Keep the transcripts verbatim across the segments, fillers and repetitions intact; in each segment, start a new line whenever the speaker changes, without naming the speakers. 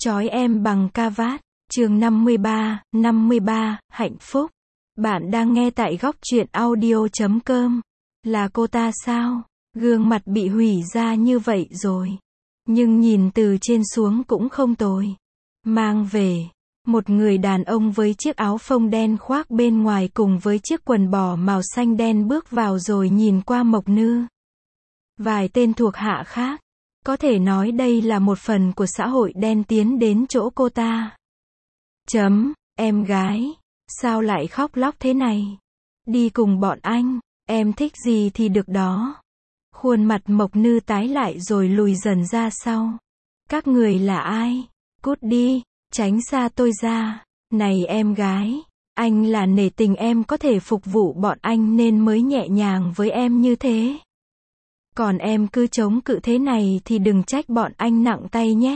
Trói em bằng ca vát. Chương năm mươi ba, năm mươi ba, hạnh phúc. Bạn đang nghe tại góc truyện audio chấm com. Là cô ta sao? Gương mặt bị hủy ra như vậy rồi. Nhưng nhìn từ trên xuống cũng không tồi. Mang về. Một người đàn ông với chiếc áo phông đen khoác bên ngoài cùng với chiếc quần bò màu xanh đen bước vào rồi nhìn qua Mộc Nư. Vài tên thuộc hạ khác. Có thể nói đây là một phần của xã hội đen tiến đến chỗ cô ta. Chấm, em gái. Sao lại khóc lóc thế này? Đi cùng bọn anh, em thích gì thì được đó. Khuôn mặt Mộc Nư tái lại rồi lùi dần ra sau. Các người là ai? Cút đi, tránh xa tôi ra. Này em gái, anh là nể tình em có thể phục vụ bọn anh nên mới nhẹ nhàng với em như thế. Còn em cứ chống cự thế này thì đừng trách bọn anh nặng tay nhé.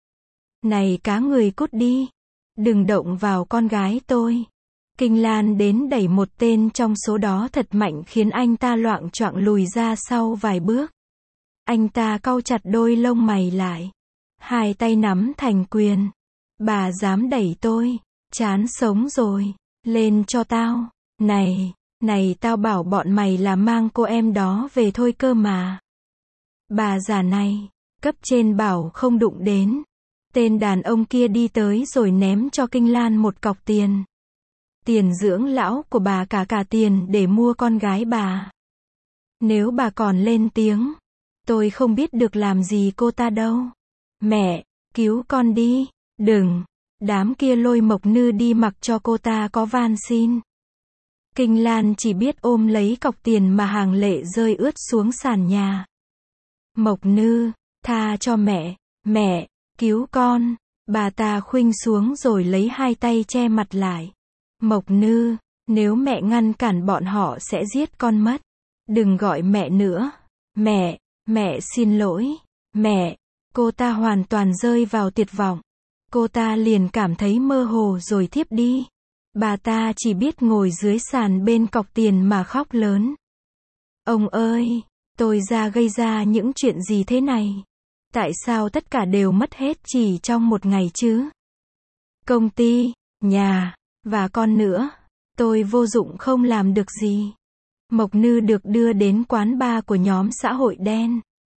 Này cá người cút đi. Đừng động vào con gái tôi. Kinh Lan đến đẩy một tên trong số đó thật mạnh khiến anh ta loạng choạng lùi ra sau vài bước. Anh ta cau chặt đôi lông mày lại. Hai tay nắm thành quyền. Bà dám đẩy tôi. Chán sống rồi. Lên cho tao. Này, này tao bảo bọn mày là mang cô em đó về thôi cơ mà. Bà già này, cấp trên bảo không đụng đến. Tên đàn ông kia đi tới rồi ném cho Kinh Lan một cọc tiền. Tiền dưỡng lão của bà cả cả tiền để mua con gái bà. Nếu bà còn lên tiếng, tôi không biết được làm gì cô ta đâu. Mẹ, cứu con đi, đừng. Đám kia lôi Mộc Nư đi mặc cho cô ta có van xin. Kinh Lan chỉ biết ôm lấy cọc tiền mà hàng lệ rơi ướt xuống sàn nhà. Mộc Nư, tha cho mẹ, mẹ, cứu con. Bà ta khuỵu xuống rồi lấy hai tay che mặt lại. Mộc Nư, nếu mẹ ngăn cản bọn họ sẽ giết con mất. Đừng gọi mẹ nữa. Mẹ, mẹ xin lỗi. Mẹ, cô ta hoàn toàn rơi vào tuyệt vọng. Cô ta liền cảm thấy mơ hồ rồi thiếp đi. Bà ta chỉ biết ngồi dưới sàn bên cọc tiền mà khóc lớn. Ông ơi, tôi ra gây ra những chuyện gì thế này? Tại sao tất cả đều mất hết chỉ trong một ngày chứ? Công ty, nhà, và con nữa. Tôi vô dụng không làm được gì. Mộc Nư được đưa đến quán bar của nhóm xã hội đen.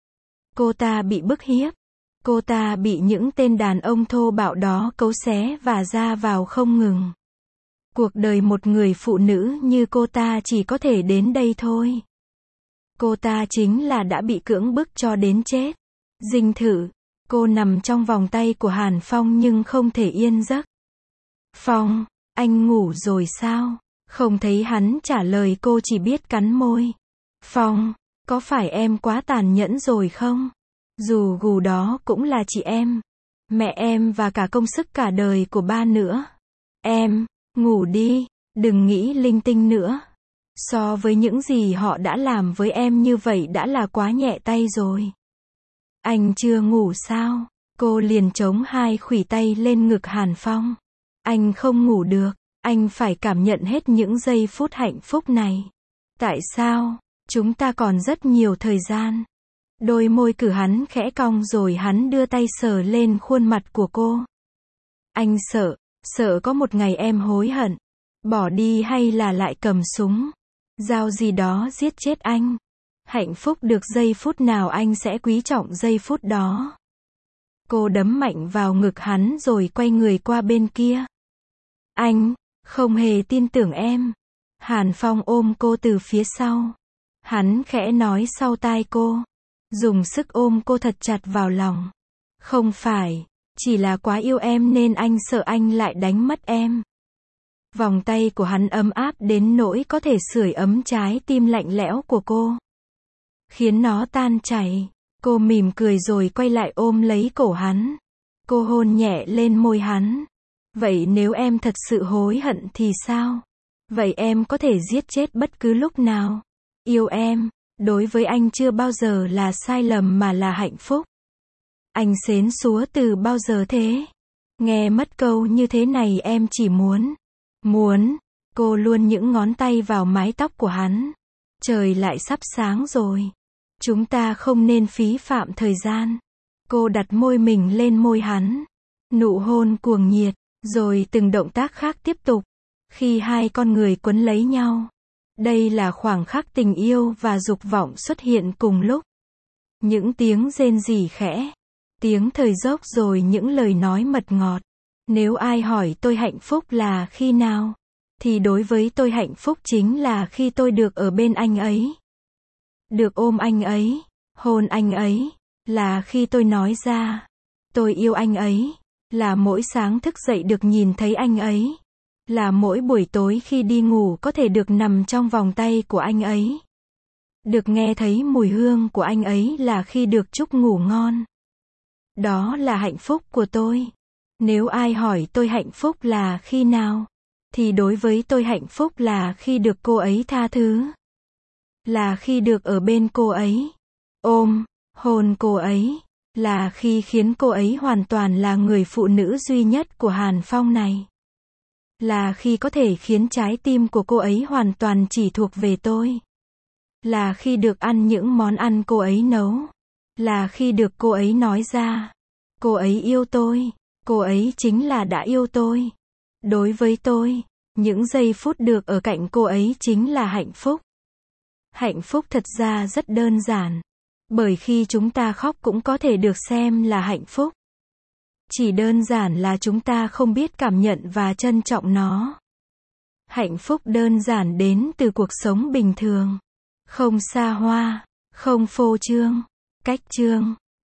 Cô ta bị bức hiếp. Cô ta bị những tên đàn ông thô bạo đó cấu xé và ra vào không ngừng. Cuộc đời một người phụ nữ như cô ta chỉ có thể đến đây thôi. Cô ta chính là đã bị cưỡng bức cho đến chết. Dinh Thự, cô nằm trong vòng tay của Hàn Phong nhưng không thể yên giấc. Phong, anh ngủ rồi sao? Không thấy hắn trả lời, cô chỉ biết cắn môi. Phong, có phải em quá tàn nhẫn rồi không? Dù gù đó cũng là chị em, mẹ em và cả công sức cả đời của ba nữa. Em, ngủ đi, đừng nghĩ linh tinh nữa. So với những gì họ đã làm với em như vậy đã là quá nhẹ tay rồi. Anh chưa ngủ sao? Cô liền chống hai khuỷu tay lên ngực Hàn Phong. Anh không ngủ được, anh phải cảm nhận hết những giây phút hạnh phúc này. Tại sao? Chúng ta còn rất nhiều thời gian. Đôi môi cử hắn khẽ cong rồi hắn đưa tay sờ lên khuôn mặt của cô. Anh sợ, sợ có một ngày em hối hận, bỏ đi hay là lại cầm súng, dao gì đó giết chết anh. Hạnh phúc được giây phút nào anh sẽ quý trọng giây phút đó. Cô đấm mạnh vào ngực hắn rồi quay người qua bên kia. Anh, không hề tin tưởng em. Hàn Phong ôm cô từ phía sau. Hắn khẽ nói sau tai cô. Dùng sức ôm cô thật chặt vào lòng. Không phải, chỉ là quá yêu em nên anh sợ anh lại đánh mất em. Vòng tay của hắn ấm áp đến nỗi có thể sưởi ấm trái tim lạnh lẽo của cô. Khiến nó tan chảy. Cô mỉm cười rồi quay lại ôm lấy cổ hắn. Cô hôn nhẹ lên môi hắn. Vậy nếu em thật sự hối hận thì sao? Vậy em có thể giết chết bất cứ lúc nào. Yêu em, đối với anh chưa bao giờ là sai lầm mà là hạnh phúc. Anh xến xúa từ bao giờ thế? Nghe mất câu như thế này em chỉ muốn. Muốn. Cô luôn những ngón tay vào mái tóc của hắn. Trời lại sắp sáng rồi. Chúng ta không nên phí phạm thời gian. Cô đặt môi mình lên môi hắn. nụ hôn cuồng nhiệt, rồi từng động tác khác tiếp tục. Khi hai con người quấn lấy nhau. Đây là khoảng khắc tình yêu và dục vọng xuất hiện cùng lúc. Những tiếng rên rỉ khẽ, tiếng thời dốc rồi những lời nói mật ngọt. Nếu ai hỏi tôi hạnh phúc là khi nào, thì đối với tôi hạnh phúc chính là khi tôi được ở bên anh ấy. Được ôm anh ấy, hôn anh ấy, là khi tôi nói ra, tôi yêu anh ấy, là mỗi sáng thức dậy được nhìn thấy anh ấy, là mỗi buổi tối khi đi ngủ có thể được nằm trong vòng tay của anh ấy. Được nghe thấy mùi hương của anh ấy là khi được chúc ngủ ngon. Đó là hạnh phúc của tôi. Nếu ai hỏi tôi hạnh phúc là khi nào, thì đối với tôi hạnh phúc là khi được cô ấy tha thứ. Là khi được ở bên cô ấy, ôm, hôn cô ấy, là khi khiến cô ấy hoàn toàn là người phụ nữ duy nhất của Hàn Phong này. Là khi có thể khiến trái tim của cô ấy hoàn toàn chỉ thuộc về tôi. Là khi được ăn những món ăn cô ấy nấu. Là khi được cô ấy nói ra, cô ấy yêu tôi, cô ấy chính là đã yêu tôi. Đối với tôi, những giây phút được ở cạnh cô ấy chính là hạnh phúc. Hạnh phúc thật ra rất đơn giản. Bởi khi chúng ta khóc cũng có thể được xem là hạnh phúc. Chỉ đơn giản là chúng ta không biết cảm nhận và trân trọng nó. Hạnh phúc đơn giản đến từ cuộc sống bình thường. Không xa hoa, không phô trương, cách trương.